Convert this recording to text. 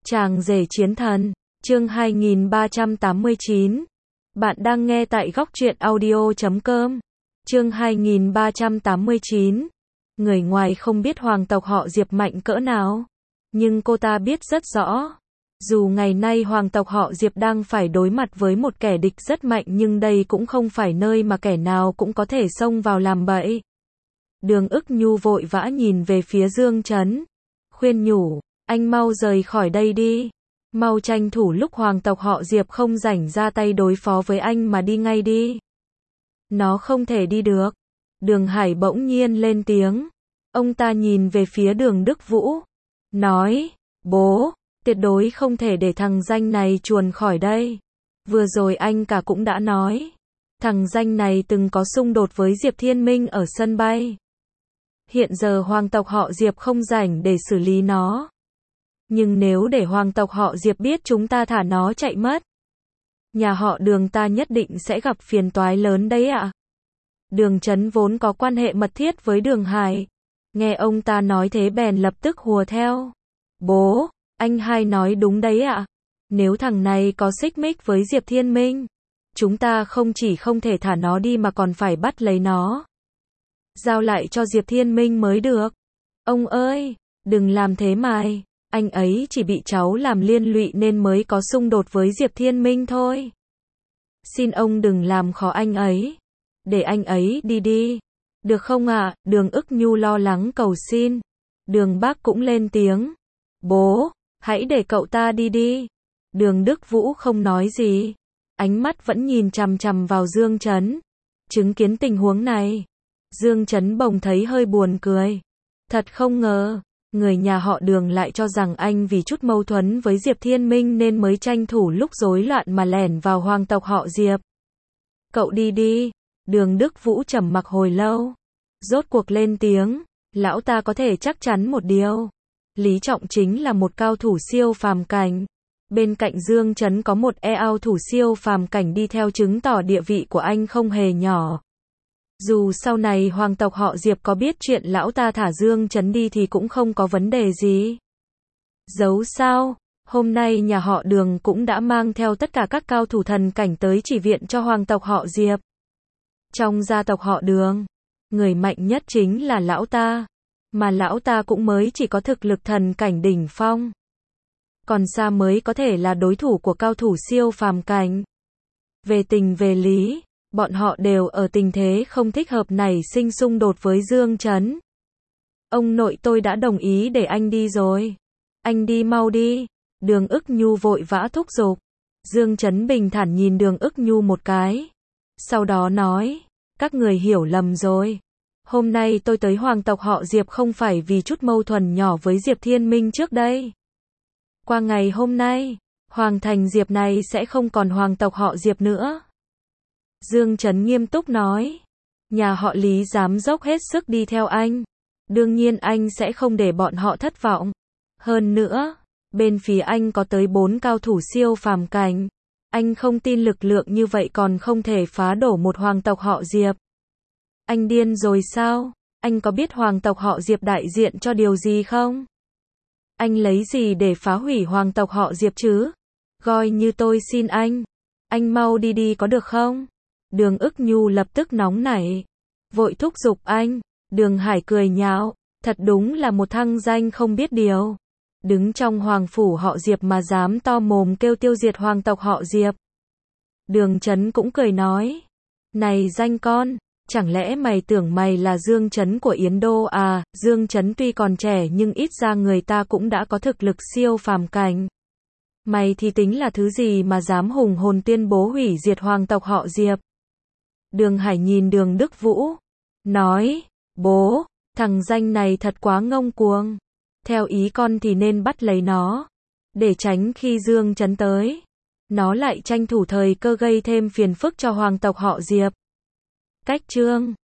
Chàng rể chiến thần, chương 2389. Bạn đang nghe tại góc truyện audio.com. Chương 2389. Người ngoài không biết hoàng tộc họ Diệp mạnh cỡ nào, nhưng cô ta biết rất rõ. Dù ngày nay hoàng tộc họ Diệp đang phải đối mặt với một kẻ địch rất mạnh, nhưng đây cũng không phải nơi mà kẻ nào cũng có thể xông vào làm bậy. Đường Ức Nhu vội vã nhìn về phía Dương Chấn, khuyên nhủ, anh mau rời khỏi đây đi. Mau tranh thủ lúc hoàng tộc họ Diệp không rảnh ra tay đối phó với anh mà đi ngay đi. Nó không thể đi được. Đường Hải bỗng nhiên lên tiếng. Ông ta nhìn về phía Đường Đức Vũ, nói, bố, tuyệt đối không thể để thằng danh này chuồn khỏi đây. Vừa rồi anh cả cũng đã nói, thằng danh này từng có xung đột với Diệp Thiên Minh ở sân bay. Hiện giờ hoàng tộc họ Diệp không rảnh để xử lý nó. Nhưng nếu để hoàng tộc họ Diệp biết chúng ta thả nó chạy mất, nhà họ Đường ta nhất định sẽ gặp phiền toái lớn đấy ạ. Đường Chấn vốn có quan hệ mật thiết với Đường Hải, nghe ông ta nói thế bèn lập tức hùa theo. Bố, anh hai nói đúng đấy ạ. Nếu thằng này có xích mích với Diệp Thiên Minh, chúng ta không chỉ không thể thả nó đi mà còn phải bắt lấy nó, giao lại cho Diệp Thiên Minh mới được. Ông ơi, đừng làm thế mày. Anh ấy chỉ bị cháu làm liên lụy nên mới có xung đột với Diệp Thiên Minh thôi. Xin ông đừng làm khó anh ấy. Để anh ấy đi đi. Được không ạ? Đường Ức Nhu lo lắng cầu xin. Đường Bác cũng lên tiếng. Bố, hãy để cậu ta đi đi. Đường Đức Vũ không nói gì. Ánh mắt vẫn nhìn chằm chằm vào Dương Chấn. Chứng kiến tình huống này, Dương Chấn bỗng thấy hơi buồn cười. Thật không ngờ, người nhà họ Đường lại cho rằng anh vì chút mâu thuẫn với Diệp Thiên Minh nên mới tranh thủ lúc rối loạn mà lẻn vào hoàng tộc họ Diệp. Cậu đi đi. Đường Đức Vũ trầm mặc hồi lâu, rốt cuộc lên tiếng, lão ta có thể chắc chắn một điều. Lý Trọng chính là một cao thủ siêu phàm cảnh. Bên cạnh Dương Chấn có một cao thủ siêu phàm cảnh đi theo, chứng tỏ địa vị của anh không hề nhỏ. Dù sau này hoàng tộc họ Diệp có biết chuyện lão ta thả Dương Chấn đi thì cũng không có vấn đề gì. Dẫu sao, hôm nay nhà họ Đường cũng đã mang theo tất cả các cao thủ thần cảnh tới chỉ viện cho hoàng tộc họ Diệp. Trong gia tộc họ Đường, người mạnh nhất chính là lão ta, mà lão ta cũng mới chỉ có thực lực thần cảnh đỉnh phong. Còn xa mới có thể là đối thủ của cao thủ siêu phàm cảnh. Về tình về lý, bọn họ đều ở tình thế không thích hợp nảy sinh xung đột với Dương Chấn. Ông nội tôi đã đồng ý để anh đi rồi. Anh đi mau đi. Đường Ức Nhu vội vã thúc giục. Dương Chấn bình thản nhìn Đường Ức Nhu một cái. Sau đó nói, các người hiểu lầm rồi. Hôm nay tôi tới hoàng tộc họ Diệp không phải vì chút mâu thuẫn nhỏ với Diệp Thiên Minh trước đây. Qua ngày hôm nay, hoàng thành Diệp này sẽ không còn hoàng tộc họ Diệp nữa. Dương Chấn nghiêm túc nói, nhà họ Lý dám dốc hết sức đi theo anh. Đương nhiên anh sẽ không để bọn họ thất vọng. Hơn nữa, bên phía anh có tới 4 cao thủ siêu phàm cảnh. Anh không tin lực lượng như vậy còn không thể phá đổ một hoàng tộc họ Diệp. Anh điên rồi sao? Anh có biết hoàng tộc họ Diệp đại diện cho điều gì không? Anh lấy gì để phá hủy hoàng tộc họ Diệp chứ? Coi như tôi xin anh mau đi đi có được không? Đường Ức Nhu lập tức nóng nảy, vội thúc giục anh. Đường Hải cười nhạo, thật đúng là một thằng danh không biết điều. Đứng trong hoàng phủ họ Diệp mà dám to mồm kêu tiêu diệt hoàng tộc họ Diệp. Đường Chấn cũng cười nói, này danh con, chẳng lẽ mày tưởng mày là Dương Chấn của Yến Đô à? Dương Chấn tuy còn trẻ nhưng ít ra người ta cũng đã có thực lực siêu phàm cảnh. Mày thì tính là thứ gì mà dám hùng hồn tuyên bố hủy diệt hoàng tộc họ Diệp? Đường Hải nhìn Đường Đức Vũ, nói, bố, thằng danh này thật quá ngông cuồng. Theo ý con thì nên bắt lấy nó, để tránh khi Dương Chấn tới, nó lại tranh thủ thời cơ gây thêm phiền phức cho hoàng tộc họ Diệp. Cách chương